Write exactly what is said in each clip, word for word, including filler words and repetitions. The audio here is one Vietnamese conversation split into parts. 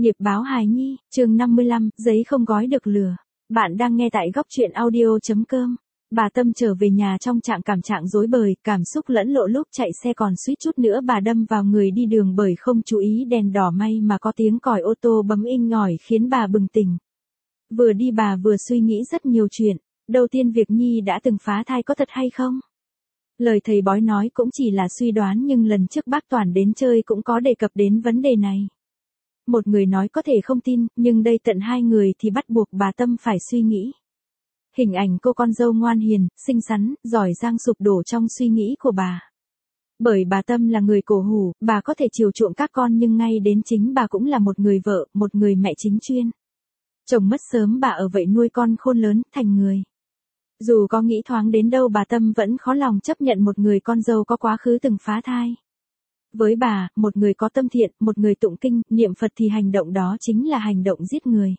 Nghiệp báo hài nhi, chương năm mươi lăm, giấy không gói được lửa. Bạn đang nghe tại góc truyện audio.com. Bà Tâm trở về nhà trong trạng cảm trạng rối bời, cảm xúc lẫn lộn, lúc chạy xe còn suýt chút nữa bà đâm vào người đi đường bởi không chú ý đèn đỏ, may mà có tiếng còi ô tô bấm inh ỏi khiến bà bừng tỉnh. Vừa đi bà vừa suy nghĩ rất nhiều chuyện. Đầu tiên, việc Nhi đã từng phá thai có thật hay không? Lời thầy bói nói cũng chỉ là suy đoán, nhưng lần trước bác Toàn đến chơi cũng có đề cập đến vấn đề này. Một người nói có thể không tin, nhưng đây tận hai người thì bắt buộc bà Tâm phải suy nghĩ. Hình ảnh cô con dâu ngoan hiền, xinh xắn, giỏi giang sụp đổ trong suy nghĩ của bà. Bởi bà Tâm là người cổ hủ, bà có thể chiều chuộng các con, nhưng ngay đến chính bà cũng là một người vợ, một người mẹ chính chuyên. Chồng mất sớm, bà ở vậy nuôi con khôn lớn thành người. Dù có nghĩ thoáng đến đâu, bà Tâm vẫn khó lòng chấp nhận một người con dâu có quá khứ từng phá thai. Với bà, một người có tâm thiện, một người tụng kinh, niệm Phật thì hành động đó chính là hành động giết người.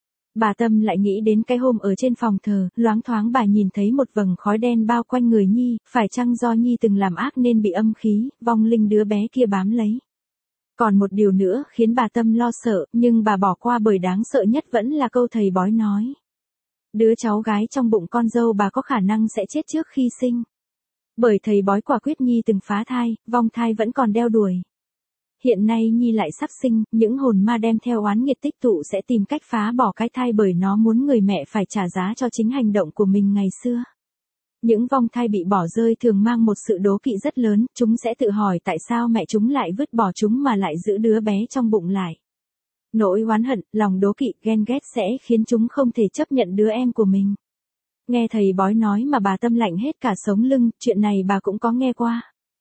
Bà Tâm lại nghĩ đến cái hôm ở trên phòng thờ, loáng thoáng bà nhìn thấy một vầng khói đen bao quanh người Nhi, phải chăng do Nhi từng làm ác nên bị âm khí, vong linh đứa bé kia bám lấy. Còn một điều nữa khiến bà Tâm lo sợ, nhưng bà bỏ qua bởi đáng sợ nhất vẫn là câu thầy bói nói. Đứa cháu gái trong bụng con dâu bà có khả năng sẽ chết trước khi sinh. Bởi thầy bói quả quyết Nhi từng phá thai, vong thai vẫn còn đeo đuổi. Hiện nay Nhi lại sắp sinh, những hồn ma đem theo oán nghiệt tích tụ sẽ tìm cách phá bỏ cái thai, bởi nó muốn người mẹ phải trả giá cho chính hành động của mình ngày xưa. Những vong thai bị bỏ rơi thường mang một sự đố kỵ rất lớn, chúng sẽ tự hỏi tại sao mẹ chúng lại vứt bỏ chúng mà lại giữ đứa bé trong bụng lại. Nỗi oán hận, lòng đố kỵ, ghen ghét sẽ khiến chúng không thể chấp nhận đứa em của mình. Nghe thầy bói nói mà bà Tâm lạnh hết cả sống lưng, chuyện này bà cũng có nghe qua.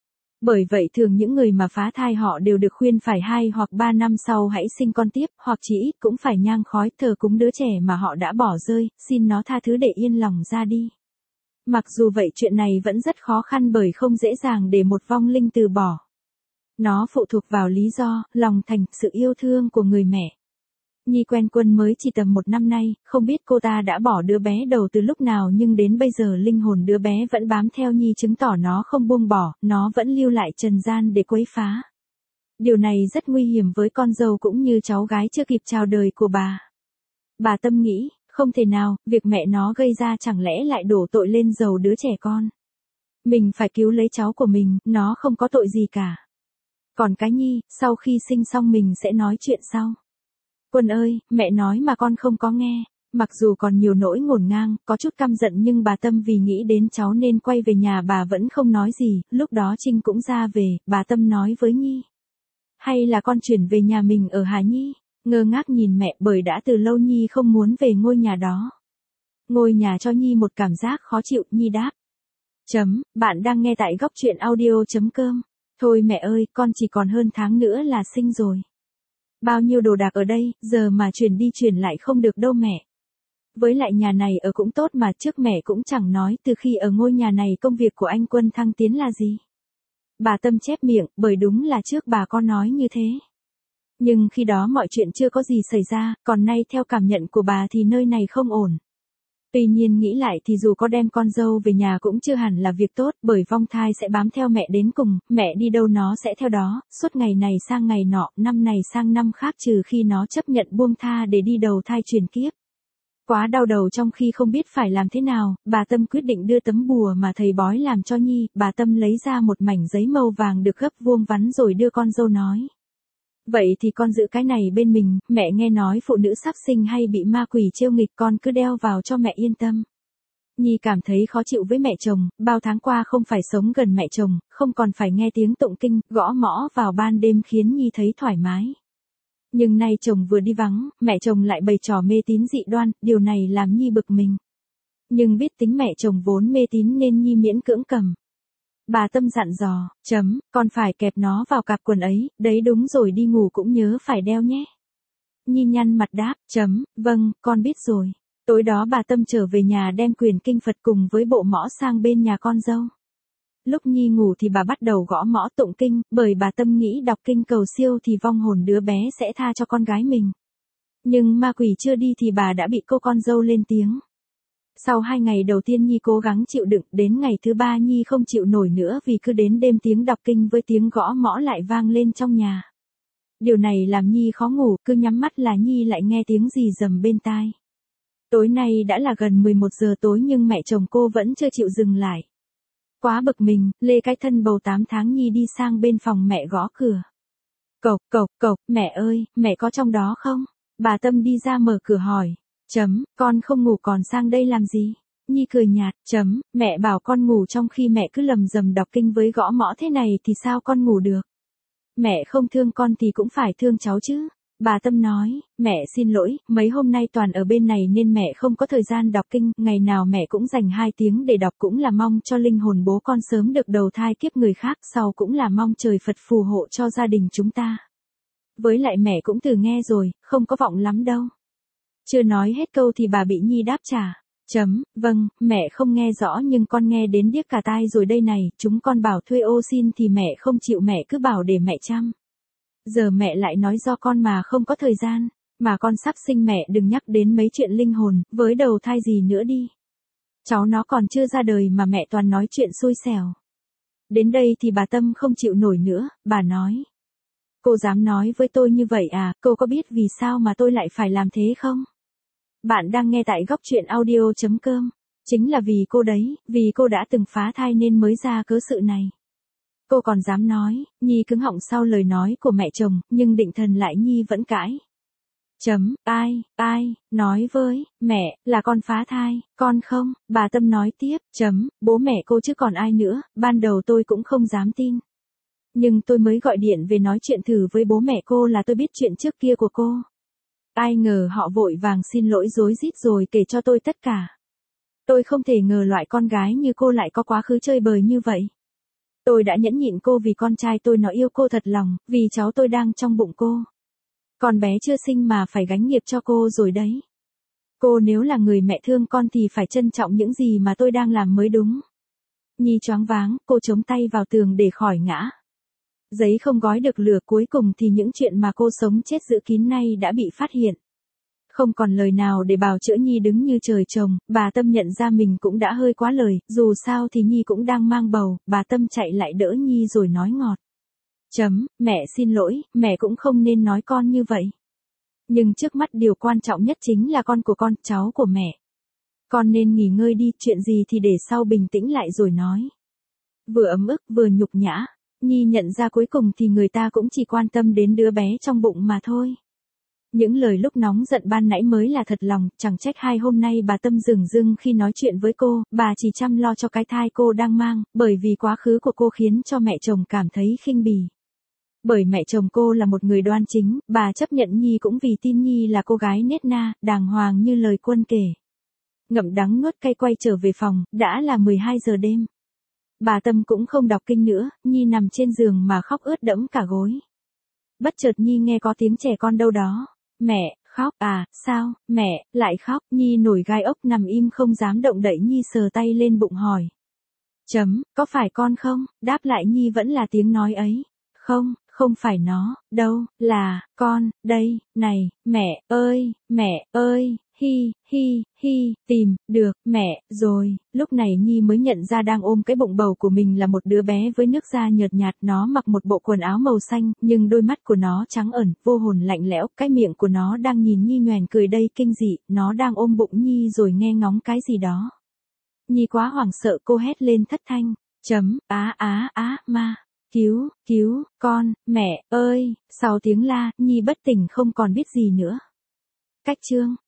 Bởi vậy thường những người mà phá thai họ đều được khuyên phải hai hoặc ba năm sau hãy sinh con tiếp, hoặc chỉ ít cũng phải nhang khói thờ cúng đứa trẻ mà họ đã bỏ rơi, xin nó tha thứ để yên lòng ra đi. Mặc dù vậy chuyện này vẫn rất khó khăn, bởi không dễ dàng để một vong linh từ bỏ. Nó phụ thuộc vào lý do, lòng thành, sự yêu thương của người mẹ. Nhi quen Quân mới chỉ tầm một năm nay, không biết cô ta đã bỏ đứa bé đầu từ lúc nào, nhưng đến bây giờ linh hồn đứa bé vẫn bám theo Nhi, chứng tỏ nó không buông bỏ, nó vẫn lưu lại trần gian để quấy phá. Điều này rất nguy hiểm với con dâu cũng như cháu gái chưa kịp chào đời của bà. Bà Tâm nghĩ, không thể nào, việc mẹ nó gây ra chẳng lẽ lại đổ tội lên dầu đứa trẻ con. Mình phải cứu lấy cháu của mình, nó không có tội gì cả. Còn cái Nhi, sau khi sinh xong mình sẽ nói chuyện sau. Quân ơi, mẹ nói mà con không có nghe. Mặc dù còn nhiều nỗi ngổn ngang, có chút căm giận, nhưng bà Tâm vì nghĩ đến cháu nên quay về nhà, bà vẫn không nói gì. Lúc đó Trinh cũng ra về, bà Tâm nói với Nhi. Hay là con chuyển về nhà mình ở hả Nhi? Ngơ ngác nhìn mẹ, bởi đã từ lâu Nhi không muốn về ngôi nhà đó. Ngôi nhà cho Nhi một cảm giác khó chịu, Nhi đáp. Chấm, bạn đang nghe tại góc truyện audio.com. Thôi mẹ ơi, con chỉ còn hơn tháng nữa là sinh rồi. Bao nhiêu đồ đạc ở đây, giờ mà chuyển đi chuyển lại không được đâu mẹ. Với lại nhà này ở cũng tốt mà, trước mẹ cũng chẳng nói từ khi ở ngôi nhà này công việc của anh Quân thăng tiến là gì. Bà Tâm chép miệng, bởi đúng là trước bà có nói như thế. Nhưng khi đó mọi chuyện chưa có gì xảy ra, còn nay theo cảm nhận của bà thì nơi này không ổn. Tuy nhiên nghĩ lại thì dù có đem con dâu về nhà cũng chưa hẳn là việc tốt, bởi vong thai sẽ bám theo mẹ đến cùng, mẹ đi đâu nó sẽ theo đó, suốt ngày này sang ngày nọ, năm này sang năm khác, trừ khi nó chấp nhận buông tha để đi đầu thai truyền kiếp. Quá đau đầu trong khi không biết phải làm thế nào, bà Tâm quyết định đưa tấm bùa mà thầy bói làm cho Nhi. Bà Tâm lấy ra một mảnh giấy màu vàng được gấp vuông vắn rồi đưa con dâu nói. Vậy thì con giữ cái này bên mình, mẹ nghe nói phụ nữ sắp sinh hay bị ma quỷ trêu nghịch, con cứ đeo vào cho mẹ yên tâm. Nhi cảm thấy khó chịu với mẹ chồng, bao tháng qua không phải sống gần mẹ chồng, không còn phải nghe tiếng tụng kinh, gõ mõ vào ban đêm khiến Nhi thấy thoải mái. Nhưng nay chồng vừa đi vắng, mẹ chồng lại bày trò mê tín dị đoan, điều này làm Nhi bực mình. Nhưng biết tính mẹ chồng vốn mê tín nên Nhi miễn cưỡng cầm. Bà Tâm dặn dò, chấm, con phải kẹp nó vào cặp quần ấy, đấy đúng rồi, đi ngủ cũng nhớ phải đeo nhé. Nhi nhăn mặt đáp, chấm, vâng, con biết rồi. Tối đó bà Tâm trở về nhà đem quyển kinh Phật cùng với bộ mõ sang bên nhà con dâu. Lúc Nhi ngủ thì bà bắt đầu gõ mõ tụng kinh, bởi bà Tâm nghĩ đọc kinh cầu siêu thì vong hồn đứa bé sẽ tha cho con gái mình. Nhưng ma quỷ chưa đi thì bà đã bị cô con dâu lên tiếng. Sau hai ngày đầu tiên Nhi cố gắng chịu đựng, đến ngày thứ ba Nhi không chịu nổi nữa vì cứ đến đêm tiếng đọc kinh với tiếng gõ mõ lại vang lên trong nhà. Điều này làm Nhi khó ngủ, cứ nhắm mắt là Nhi lại nghe tiếng gì rầm bên tai. Tối nay đã là gần mười một giờ tối nhưng mẹ chồng cô vẫn chưa chịu dừng lại. Quá bực mình, lê cái thân bầu tám tháng Nhi đi sang bên phòng mẹ gõ cửa. Cộc cộc cộc, mẹ ơi, mẹ có trong đó không? Bà Tâm đi ra mở cửa hỏi. Chấm, con không ngủ còn sang đây làm gì? Nhi cười nhạt, chấm, mẹ bảo con ngủ trong khi mẹ cứ lầm rầm đọc kinh với gõ mõ thế này thì sao con ngủ được? Mẹ không thương con thì cũng phải thương cháu chứ. Bà Tâm nói, mẹ xin lỗi, mấy hôm nay toàn ở bên này nên mẹ không có thời gian đọc kinh, ngày nào mẹ cũng dành hai tiếng để đọc cũng là mong cho linh hồn bố con sớm được đầu thai kiếp người khác, sau cũng là mong trời Phật phù hộ cho gia đình chúng ta. Với lại mẹ cũng từ nghe rồi, không có vọng lắm đâu. Chưa nói hết câu thì bà bị Nhi đáp trả. Chấm, vâng, mẹ không nghe rõ nhưng con nghe đến điếc cả tai rồi đây này, chúng con bảo thuê ô xin thì mẹ không chịu, mẹ cứ bảo để mẹ chăm. Giờ mẹ lại nói do con mà không có thời gian, mà con sắp sinh mẹ đừng nhắc đến mấy chuyện linh hồn, với đầu thai gì nữa đi. Cháu nó còn chưa ra đời mà mẹ toàn nói chuyện xui xẻo. Đến đây thì bà Tâm không chịu nổi nữa, bà nói. Cô dám nói với tôi như vậy à, cô có biết vì sao mà tôi lại phải làm thế không? Bạn đang nghe tại góc truyện audio chấm com. Chính là vì cô đấy, vì cô đã từng phá thai nên mới ra cớ sự này. Cô còn dám nói, Nhi cứng họng sau lời nói của mẹ chồng, nhưng định thần lại Nhi vẫn cãi. Chấm, ai, ai, nói với, mẹ, là con phá thai, con không, bà Tâm nói tiếp, chấm, bố mẹ cô chứ còn ai nữa, ban đầu tôi cũng không dám tin. Nhưng tôi mới gọi điện về nói chuyện thử với bố mẹ cô là tôi biết chuyện trước kia của cô. Ai ngờ họ vội vàng xin lỗi rối rít rồi kể cho tôi tất cả. Tôi không thể ngờ loại con gái như cô lại có quá khứ chơi bời như vậy. Tôi đã nhẫn nhịn cô vì con trai tôi nó yêu cô thật lòng, vì cháu tôi đang trong bụng cô. Con bé chưa sinh mà phải gánh nghiệp cho cô rồi đấy. Cô nếu là người mẹ thương con thì phải trân trọng những gì mà tôi đang làm mới đúng. Nhi choáng váng, cô chống tay vào tường để khỏi ngã. Giấy không gói được lửa, cuối cùng thì những chuyện mà cô sống chết giữ kín nay đã bị phát hiện. Không còn lời nào để bào chữa, Nhi đứng như trời trồng, bà Tâm nhận ra mình cũng đã hơi quá lời, dù sao thì Nhi cũng đang mang bầu, bà Tâm chạy lại đỡ Nhi rồi nói ngọt. Chấm, mẹ xin lỗi, mẹ cũng không nên nói con như vậy. Nhưng trước mắt điều quan trọng nhất chính là con của con, cháu của mẹ. Con nên nghỉ ngơi đi, chuyện gì thì để sau bình tĩnh lại rồi nói. Vừa ấm ức vừa nhục nhã, Nhi nhận ra cuối cùng thì người ta cũng chỉ quan tâm đến đứa bé trong bụng mà thôi. Những lời lúc nóng giận ban nãy mới là thật lòng, chẳng trách hai hôm nay bà Tâm dửng dưng khi nói chuyện với cô, bà chỉ chăm lo cho cái thai cô đang mang, bởi vì quá khứ của cô khiến cho mẹ chồng cảm thấy khinh bỉ. Bởi mẹ chồng cô là một người đoan chính, bà chấp nhận Nhi cũng vì tin Nhi là cô gái nết na, đàng hoàng như lời quân kể. Ngậm đắng nuốt cay quay trở về phòng, đã là mười hai giờ đêm. Bà Tâm cũng không đọc kinh nữa, Nhi nằm trên giường mà khóc ướt đẫm cả gối. Bất chợt Nhi nghe có tiếng trẻ con đâu đó. Mẹ, khóc à, sao, mẹ, lại khóc, Nhi nổi gai ốc nằm im không dám động đậy. Nhi sờ tay lên bụng hỏi. Chấm, có phải con không? Đáp lại Nhi vẫn là tiếng nói ấy. Không, không phải nó, đâu, là, con, đây, này, mẹ, ơi, mẹ, ơi, hi, hi, hi, tìm, được, mẹ, rồi, lúc này Nhi mới nhận ra đang ôm cái bụng bầu của mình là một đứa bé với nước da nhợt nhạt, nó mặc một bộ quần áo màu xanh, nhưng đôi mắt của nó trắng ẩn, vô hồn lạnh lẽo, cái miệng của nó đang nhìn Nhi nhoẻn cười đầy kinh dị, nó đang ôm bụng Nhi rồi nghe ngóng cái gì đó. Nhi quá hoảng sợ, cô hét lên thất thanh, chấm, á á á, ma. Cứu, cứu, con, mẹ, ơi, sau tiếng la, Nhi bất tỉnh không còn biết gì nữa. Cách chương